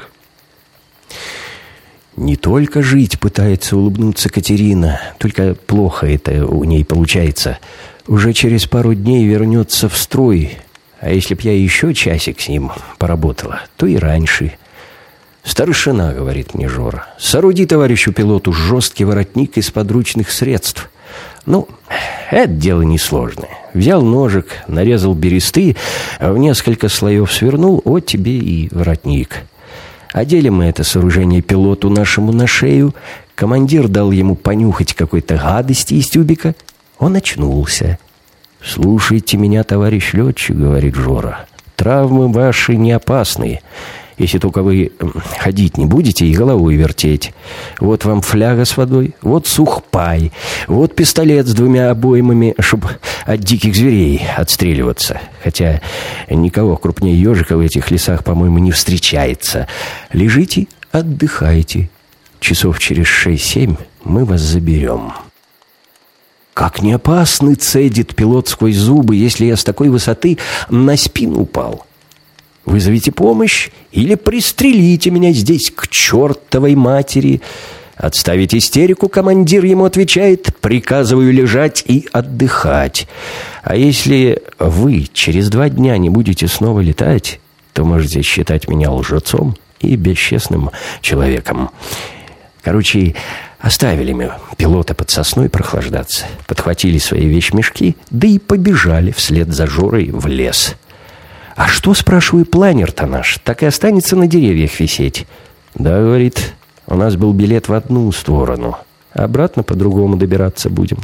Не только жить пытается улыбнуться Катерина, только плохо это у ней получается. Уже через пару дней вернется в строй, а если б я еще часик с ним поработала, то и раньше. «Старшина, — говорит мне Жора, — сооруди товарищу пилоту жесткий воротник из подручных средств». Ну, это дело несложное. Взял ножик, нарезал бересты, в несколько слоев свернул, вот тебе и воротник. Одели мы это сооружение пилоту нашему на шею. Командир дал ему понюхать какой-то гадости из тюбика. Он очнулся. «Слушайте меня, товарищ летчик, — говорит Жора, — травмы ваши не опасные, если только вы ходить не будете и головой вертеть. Вот вам фляга с водой, вот сухпай, вот пистолет с двумя обоймами, чтобы от диких зверей отстреливаться. Хотя никого крупнее ежика в этих лесах, по-моему, не встречается. Лежите, отдыхайте. Часов через шесть-семь мы вас заберем». «Как не опасны, — цедит пилот сквозь зубы, — если я с такой высоты на спину упал. Вызовите помощь или пристрелите меня здесь к чертовой матери». «Отставить истерику, — командир ему отвечает, — приказываю лежать и отдыхать. А если вы через два дня не будете снова летать, то можете считать меня лжецом и бесчестным человеком». Короче, оставили мы пилота под сосной прохлаждаться, подхватили свои вещмешки, да и побежали вслед за Жорой в лес. «А что, — спрашиваю, — планер-то наш так и останется на деревьях висеть?» «Да, — говорит, — у нас был билет в одну сторону, обратно по-другому добираться будем».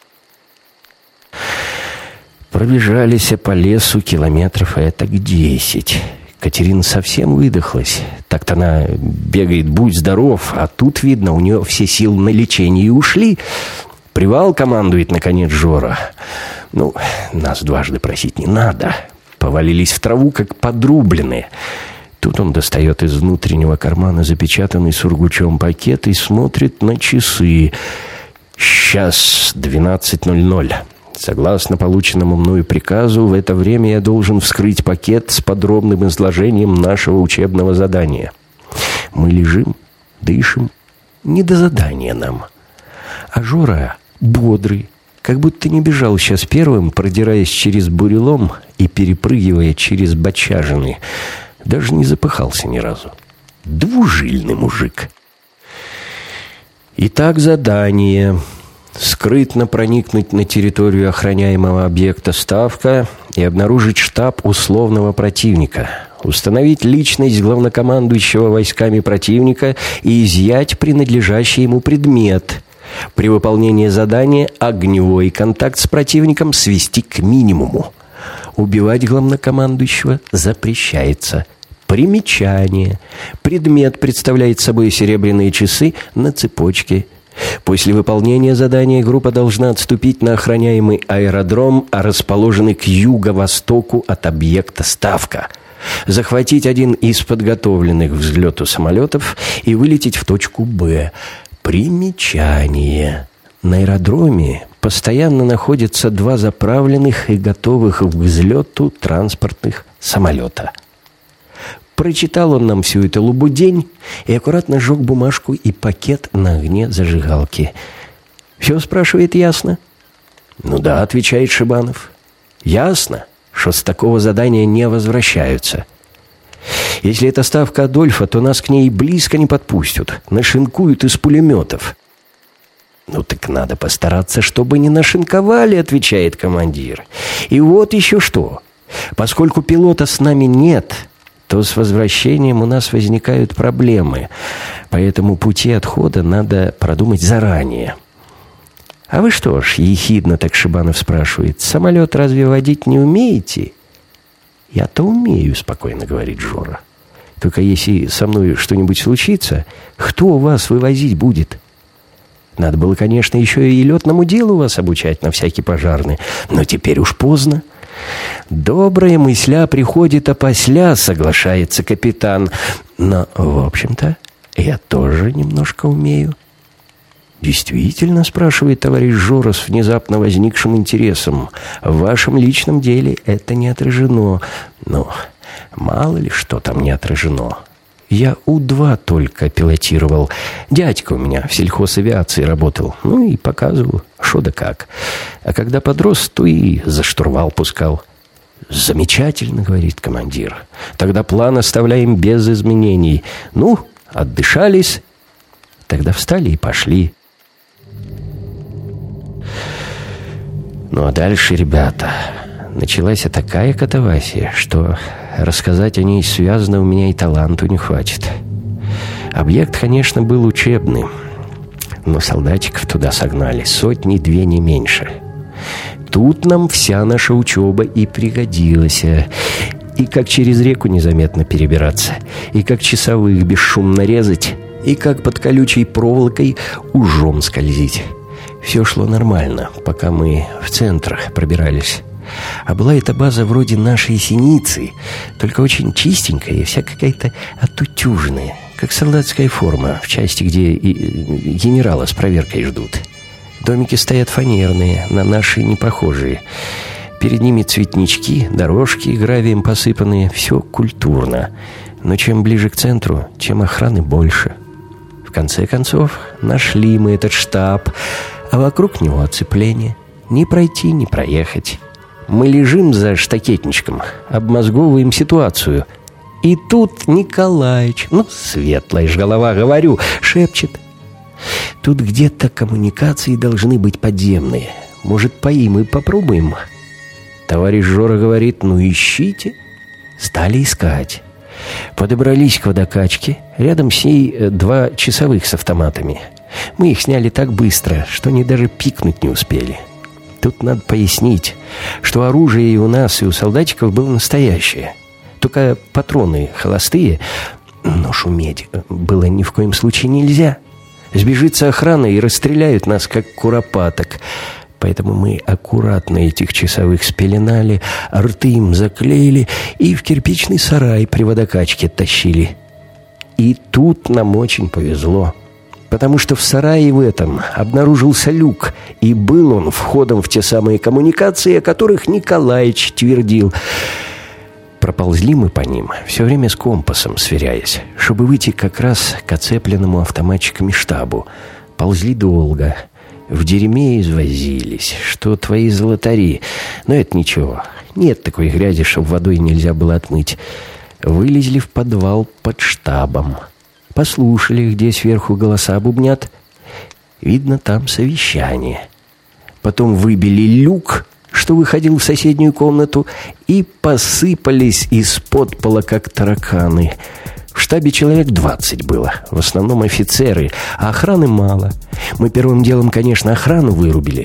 Пробежались по лесу километров этак десять. Катерина совсем выдохлась. Так-то она бегает, будь здоров, а тут, видно, у нее все силы на лечение и ушли. «Привал», — командует, наконец, Жора. Ну, нас дважды просить не надо. Повалились в траву, как подрубленные. Тут он достает из внутреннего кармана запечатанный сургучом пакет и смотрит на часы. «Сейчас двенадцать ноль ноль. Согласно полученному мною приказу, в это время я должен вскрыть пакет с подробным изложением нашего учебного задания». Мы лежим, дышим. Не до задания нам. А Жора бодрый, как будто не бежал сейчас первым, продираясь через бурелом и перепрыгивая через бочажины. Даже не запыхался ни разу. Двужильный мужик. Итак, задание. Скрытно проникнуть на территорию охраняемого объекта «Ставка» и обнаружить штаб условного противника. Установить личность главнокомандующего войсками противника и изъять принадлежащий ему предмет. При выполнении задания огневой контакт с противником свести к минимуму. Убивать главнокомандующего запрещается. Примечание. Предмет представляет собой серебряные часы на цепочке. После выполнения задания группа должна отступить на охраняемый аэродром, расположенный к юго-востоку от объекта ставка. Захватить один из подготовленных к взлету самолетов и вылететь в точку Б. Примечание. На аэродроме постоянно находятся два заправленных и готовых к взлету транспортных самолета. Прочитал он нам всю эту лабудень и аккуратно сжег бумажку и пакет на огне зажигалки. «Все, — спрашивает, — ясно?» «Ну да, — отвечает Шибанов. — Ясно, что с такого задания не возвращаются. Если это ставка Адольфа, то нас к ней близко не подпустят, нашинкуют из пулеметов». «Ну так надо постараться, чтобы не нашинковали, — отвечает командир. И вот еще что. Поскольку пилота с нами нет, то с возвращением у нас возникают проблемы. Поэтому пути отхода надо продумать заранее». «А вы что ж, — ехидно так Шибанов спрашивает, — самолет разве водить не умеете?» «Я-то умею, — спокойно говорит Жора. Только если со мной что-нибудь случится, кто вас вывозить будет? Надо было, конечно, еще и летному делу вас обучать на всякий пожарный, но теперь уж поздно». «Добрая мысля приходит опосля, — соглашается капитан. Но, в общем-то, я тоже немножко умею». «Действительно, — спрашивает товарищ Жора с внезапно возникшим интересом, — в вашем личном деле это не отражено. Но мало ли что там не отражено. Я У два только пилотировал. Дядька у меня в сельхозавиации работал. Ну и показывал, что да как. А когда подрос, то и за штурвал пускал». «Замечательно, — говорит командир. Тогда план оставляем без изменений. Ну, отдышались. Тогда встали и пошли». Ну а дальше, ребята, началась такая катавасия, что рассказать о ней связано у меня и таланту не хватит. Объект, конечно, был учебный, но солдатиков туда согнали сотни-две, не меньше. Тут нам вся наша учеба и пригодилась. И как через реку незаметно перебираться, и как часовых бесшумно резать, и как под колючей проволокой ужом скользить. Все шло нормально, пока мы в центр пробирались. А была эта база вроде нашей Синицы, только очень чистенькая и вся какая-то отутюженная, как солдатская форма в части, где и генерала с проверкой ждут. Домики стоят фанерные, на наши не похожие. Перед ними цветнички, дорожки гравием посыпанные, все культурно. Но чем ближе к центру, тем охраны больше. В конце концов, нашли мы этот штаб, а вокруг него оцепление. Ни пройти, ни проехать. Мы лежим за штакетничком, обмозговываем ситуацию. И тут Николаич, ну, светлая ж голова, говорю, шепчет: «Тут где-то коммуникации должны быть подземные. Может, поим и попробуем?» Товарищ Жора говорит: «Ну, ищите». Стали искать. Подобрались к водокачке. Рядом с ней два часовых с автоматами. Мы их сняли так быстро, что они даже пикнуть не успели. Тут надо пояснить, что оружие и у нас, и у солдатиков было настоящее. Только патроны холостые, но шуметь было ни в коем случае нельзя. Сбежится охрана и расстреляют нас, как куропаток. Поэтому мы аккуратно этих часовых спеленали, рты им заклеили и в кирпичный сарай при водокачке тащили. И тут нам очень повезло, потому что в сарае в этом обнаружился люк, и был он входом в те самые коммуникации, о которых Николаич твердил. Проползли мы по ним, все время с компасом сверяясь, чтобы выйти как раз к оцепленному автоматчиками штабу. Ползли долго, в дерьме извозились, что твои золотари. Но это ничего, нет такой грязи, чтобы водой нельзя было отмыть. Вылезли в подвал под штабом. Послушали, где сверху голоса бубнят. Видно, там совещание. Потом выбили люк, что выходил в соседнюю комнату, и посыпались из-под пола, как тараканы. В штабе человек двадцать было, в основном офицеры, а охраны мало. Мы первым делом, конечно, охрану вырубили.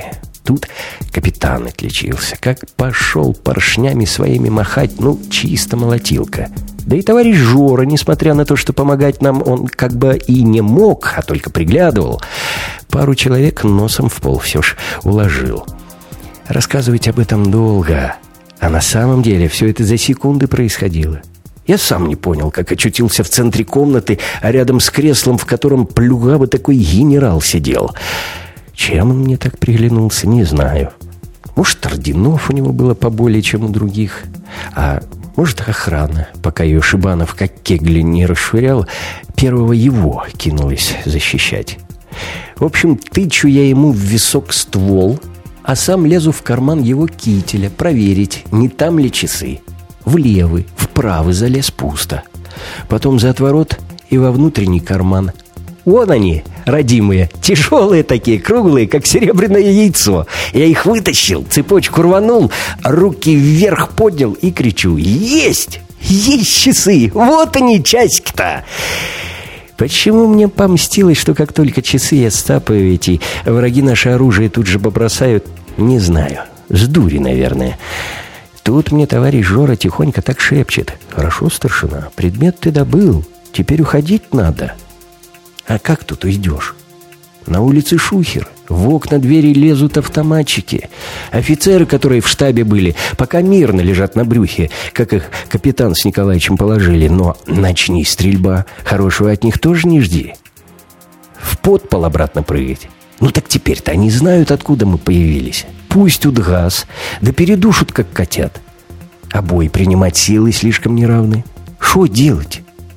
Тут капитан отличился. Как пошел поршнями своими махать, ну, чисто молотилка. Да и товарищ Жора, несмотря на то, что помогать нам он как бы и не мог, а только приглядывал, пару человек носом в пол все ж уложил. Рассказывать об этом долго, а на самом деле все это за секунды происходило. Я сам не понял, как очутился в центре комнаты, а рядом с креслом, в котором плюгавый такой генерал сидел. Чем он мне так приглянулся, не знаю. Может, орденов у него было поболее, чем у других, а может, охрана, пока ее Шибанов как кегли не расшвырял, первого его кинулась защищать. В общем, тычу я ему в висок ствол, а сам лезу в карман его кителя проверить, не там ли часы. В левый, в правый залез пусто. Потом за отворот и во внутренний карман. Вон они, родимые, тяжелые такие, круглые, как серебряное яйцо. Я их вытащил, цепочку рванул, руки вверх поднял и кричу: «Есть! Есть часы! Вот они, часики-то!» Почему мне помстилось, что как только часы я стапаю эти, враги наше оружие тут же побросают, не знаю. С дури, наверное. Тут мне товарищ Жора тихонько так шепчет: «Хорошо, старшина, предмет ты добыл, теперь уходить надо». А как тут уйдешь? На улице шухер, в окна двери лезут автоматчики. Офицеры, которые в штабе были, пока мирно лежат на брюхе, как их капитан с Николаевичем положили. Но начни стрельба, хорошего от них тоже не жди. В подпол обратно прыгать. Ну так теперь-то они знают, откуда мы появились. Пустят газ, да передушат, как котят. А бой принимать силы слишком неравны. Что делать?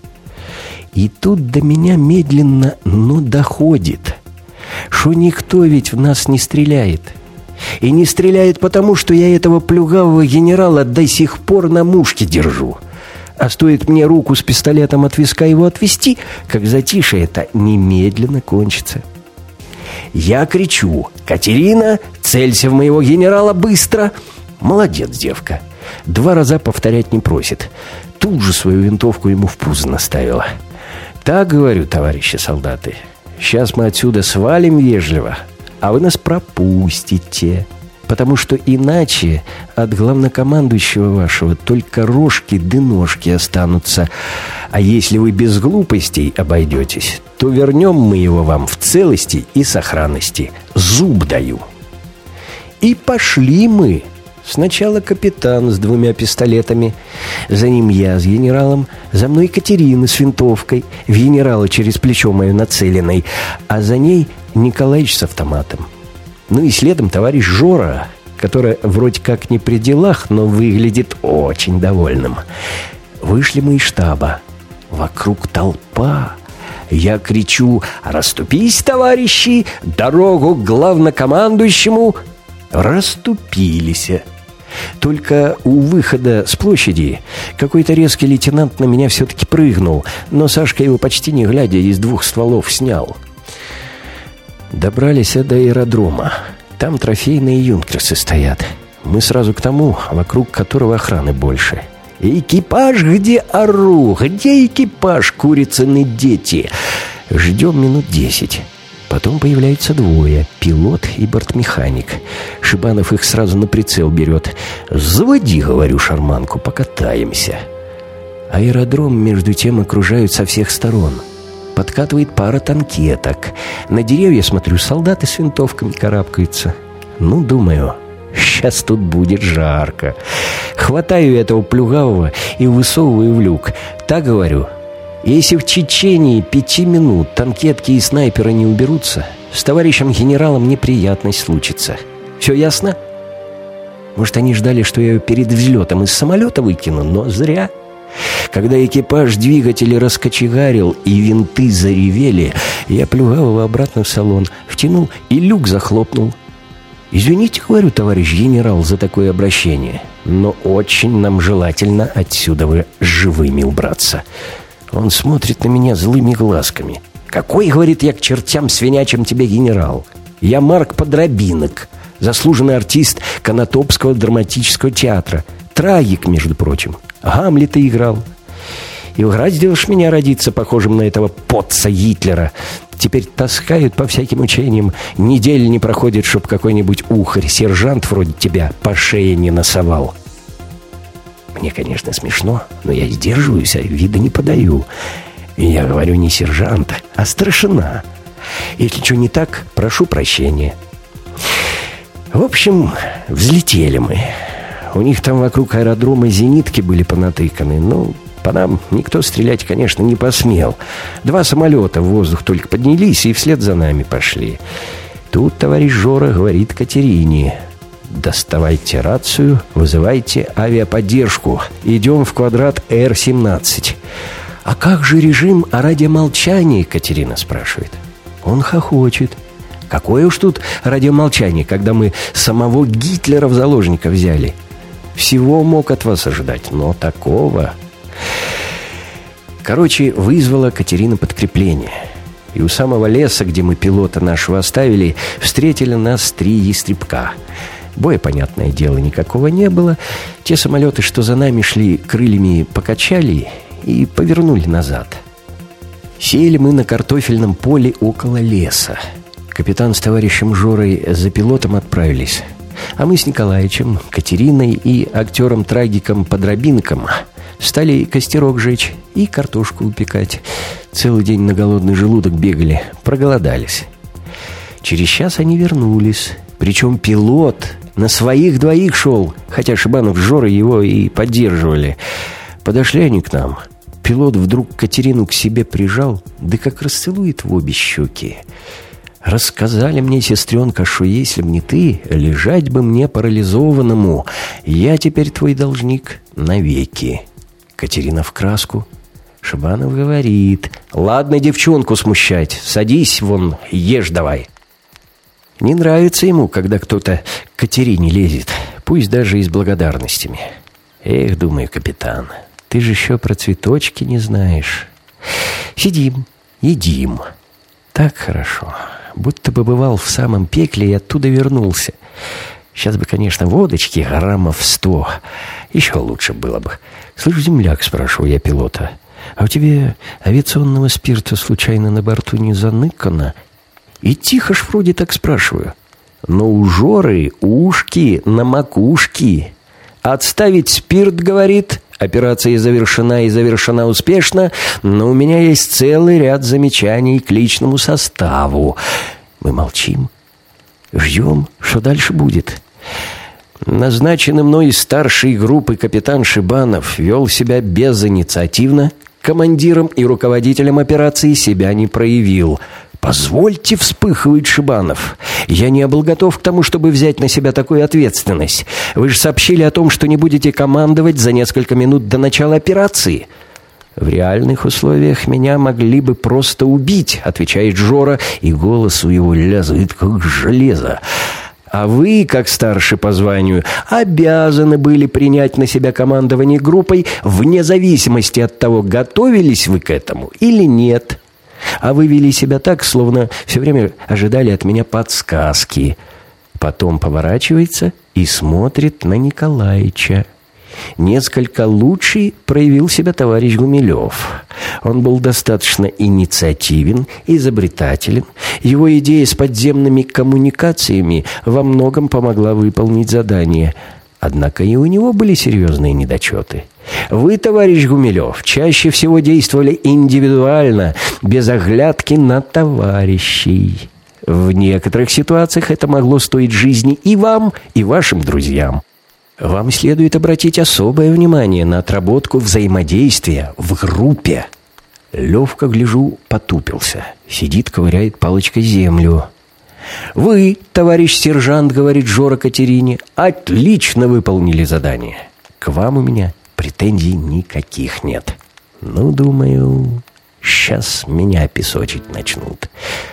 И тут до меня медленно, но доходит, что никто ведь в нас не стреляет. И не стреляет потому, что я этого плюгавого генерала до сих пор на мушке держу. А стоит мне руку с пистолетом от виска его отвести, как затишье это немедленно кончится. Я кричу: «Катерина, целься в моего генерала быстро!» Молодец, девка. Два раза повторять не просит. Тут же свою винтовку ему в пузо наставила. «Так, говорю, товарищи солдаты, сейчас мы отсюда свалим вежливо, а вы нас пропустите, потому что иначе от главнокомандующего вашего только рожки да ножки останутся, а если вы без глупостей обойдетесь, то вернем мы его вам в целости и сохранности. Зуб даю». И пошли мы. Сначала капитан с двумя пистолетами, за ним я с генералом, за мной Катерина с винтовкой, в генерала через плечо мое нацеленной, а за ней Николаич с автоматом. Ну и следом товарищ Жора, который вроде как не при делах, но выглядит очень довольным. Вышли мы из штаба. Вокруг толпа. Я кричу: «Расступись, товарищи! Дорогу к главнокомандующему!» Расступились. Только у выхода с площади какой-то резкий лейтенант на меня все-таки прыгнул, но Сашка его почти не глядя из двух стволов снял. Добрались до аэродрома. Там трофейные юнкерсы стоят. Мы сразу к тому, вокруг которого охраны больше. «Экипаж, где ору? Где экипаж, курицыны дети?» Ждем минут десять. Потом появляются двое — пилот и бортмеханик. Шибанов их сразу на прицел берет. «Заводи, — говорю, — шарманку, покатаемся». Аэродром между тем окружают со всех сторон. Подкатывает пара танкеток. На деревья, смотрю, солдаты с винтовками карабкаются. Ну, думаю, сейчас тут будет жарко. Хватаю этого плюгавого и высовываю в люк. Так говорю: если в течение пяти минут танкетки и снайперы не уберутся, с товарищем генералом неприятность случится. Все ясно? Может, они ждали, что я ее перед взлетом из самолета выкину, но зря. Когда экипаж двигателя раскочегарил и винты заревели, я плюгавого обратно в салон втянул и люк захлопнул. «Извините, — говорю, — товарищ генерал, за такое обращение, но очень нам желательно отсюда вы живыми убраться». Он смотрит на меня злыми глазками. «Какой, — говорит, — я к чертям свинячим тебе генерал? Я Марк Подробинок, заслуженный артист Конотопского драматического театра. Трагик, между прочим. Гамлета играл. И угораздило меня родиться похожим на этого потца Гитлера. Теперь таскают по всяким учениям. Недели не проходит, чтоб какой-нибудь ухарь, сержант вроде тебя, по шее не носовал. Мне, конечно, смешно, но я сдерживаюсь, а вида не подаю. И я говорю не сержант, а старшина. Если что не так, прошу прощения. В общем, взлетели мы. У них там вокруг аэродрома зенитки были понатыканы. Ну, по нам никто стрелять, конечно, не посмел. Два самолета в воздух только поднялись и вслед за нами пошли. Тут товарищ Жора говорит Катерине: доставайте рацию, вызывайте авиаподдержку. Идем в квадрат Эр семнадцать. «А как же режим о радиомолчании?» Катерина спрашивает. Он хохочет. «Какое уж тут радиомолчание, когда мы самого Гитлера в заложника взяли? Всего мог от вас ожидать, но такого...» Короче, вызвала Катерина подкрепление. И у самого леса, где мы пилота нашего оставили, встретили нас три ястребка. Боя, понятное дело, никакого не было. Те самолеты, что за нами шли, крыльями покачали и повернули назад. Сели мы на картофельном поле около леса. Капитан с товарищем Жорой за пилотом отправились. А мы с Николаичем, Катериной и актером-трагиком Подробинком стали костерок жечь и картошку упекать. Целый день на голодный желудок бегали, проголодались. Через час они вернулись. Причем пилот на своих двоих шел, хотя Шибанов с Жорой его и поддерживали. Подошли они к нам. Пилот вдруг Катерину к себе прижал, да как расцелует в обе щеки. Рассказали мне, сестренка, что если б не ты, лежать бы мне парализованному. Я теперь твой должник навеки. Катерина в краску. Шибанов говорит: ладно девчонку смущать, садись вон, ешь давай. Не нравится ему, когда кто-то к Катерине лезет, пусть даже и с благодарностями. Эх, думаю, капитан, ты же еще про цветочки не знаешь. Сидим, едим. Так хорошо, будто бы бывал в самом пекле и оттуда вернулся. Сейчас бы, конечно, водочки граммов сто. Еще лучше было бы. Слышь, земляк, спрашиваю я пилота, а у тебя авиационного спирта случайно на борту не заныкано? И тихо ж вроде так спрашиваю. Но у Жоры ушки на макушке. Отставить спирт, говорит. Операция завершена и завершена успешно, но у меня есть целый ряд замечаний к личному составу. Мы молчим, ждем, что дальше будет. Назначенный мной из старшей группы капитан Шибанов вел себя безинициативно, командиром и руководителем операции себя не проявил. «Позвольте», — вспыхивает Шибанов. «Я не был готов к тому, чтобы взять на себя такую ответственность. Вы же сообщили о том, что не будете командовать за несколько минут до начала операции». «В реальных условиях меня могли бы просто убить», — отвечает Жора, и голос у его лязает, как железо. «А вы, как старший по званию, обязаны были принять на себя командование группой вне зависимости от того, готовились вы к этому или нет». А вы вели себя так, словно все время ожидали от меня подсказки. Потом поворачивается и смотрит на Николаича. Несколько лучше проявил себя товарищ Гумилев. Он был достаточно инициативен, изобретателен. Его идея с подземными коммуникациями во многом помогла выполнить задание. Однако и у него были серьезные недочеты. Вы, товарищ Гумилев, чаще всего действовали индивидуально, без оглядки на товарищей. В некоторых ситуациях это могло стоить жизни и вам, и вашим друзьям. Вам следует обратить особое внимание на отработку взаимодействия в группе. Левка, гляжу, потупился. Сидит, ковыряет палочкой землю. Вы, товарищ сержант, говорит Жора Катерине, отлично выполнили задание. К вам у меня претензий никаких нет. Ну, думаю, сейчас меня песочить начнут.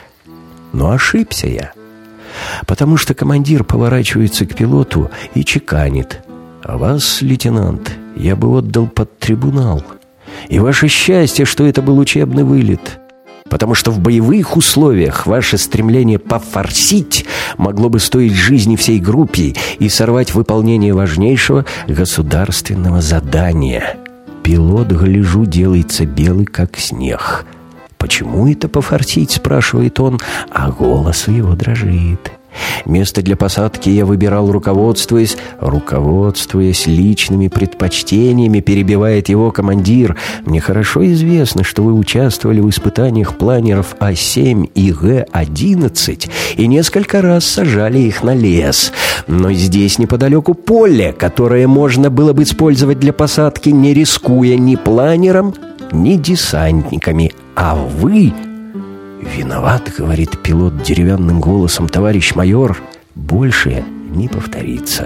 Но ошибся я. Потому что командир поворачивается к пилоту и чеканит: а вас, лейтенант, я бы отдал под трибунал. И ваше счастье, что это был учебный вылет. Потому что в боевых условиях ваше стремление пофорсить могло бы стоить жизни всей группе и сорвать выполнение важнейшего государственного задания. Пилот, гляжу, делается белый, как снег. «Почему это пофартить?» — спрашивает он, а голос его дрожит. Место для посадки я выбирал, руководствуясь, руководствуясь личными предпочтениями, перебивает его командир. Мне хорошо известно, что вы участвовали в испытаниях планеров А семь и Г одиннадцать и несколько раз сажали их на лес. Но здесь неподалеку поле, которое можно было бы использовать для посадки, не рискуя ни планером, ни десантниками. А вы... «Виноват, — говорит пилот деревянным голосом, — товарищ майор, больше не повторится».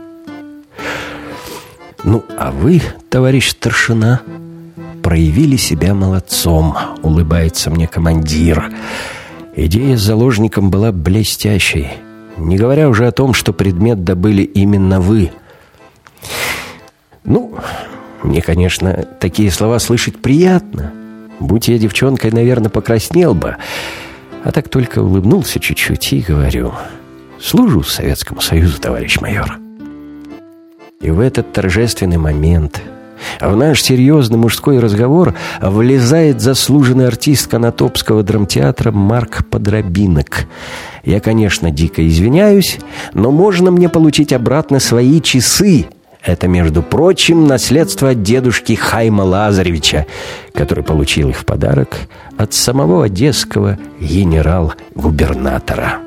«Ну, а вы, товарищ старшина, проявили себя молодцом», — улыбается мне командир. «Идея с заложником была блестящей, не говоря уже о том, что предмет добыли именно вы». «Ну, мне, конечно, такие слова слышать приятно. Будь я девчонкой, наверное, покраснел бы. А так только улыбнулся чуть-чуть и говорю: служу Советскому Союзу, товарищ майор». И в этот торжественный момент в наш серьезный мужской разговор влезает заслуженный артист Конотопского драмтеатра Марк Подробинок. Я, конечно, дико извиняюсь, но можно мне получить обратно свои часы? Это, между прочим, наследство от дедушки Хайма Лазаревича, который получил их в подарок от самого одесского генерал-губернатора.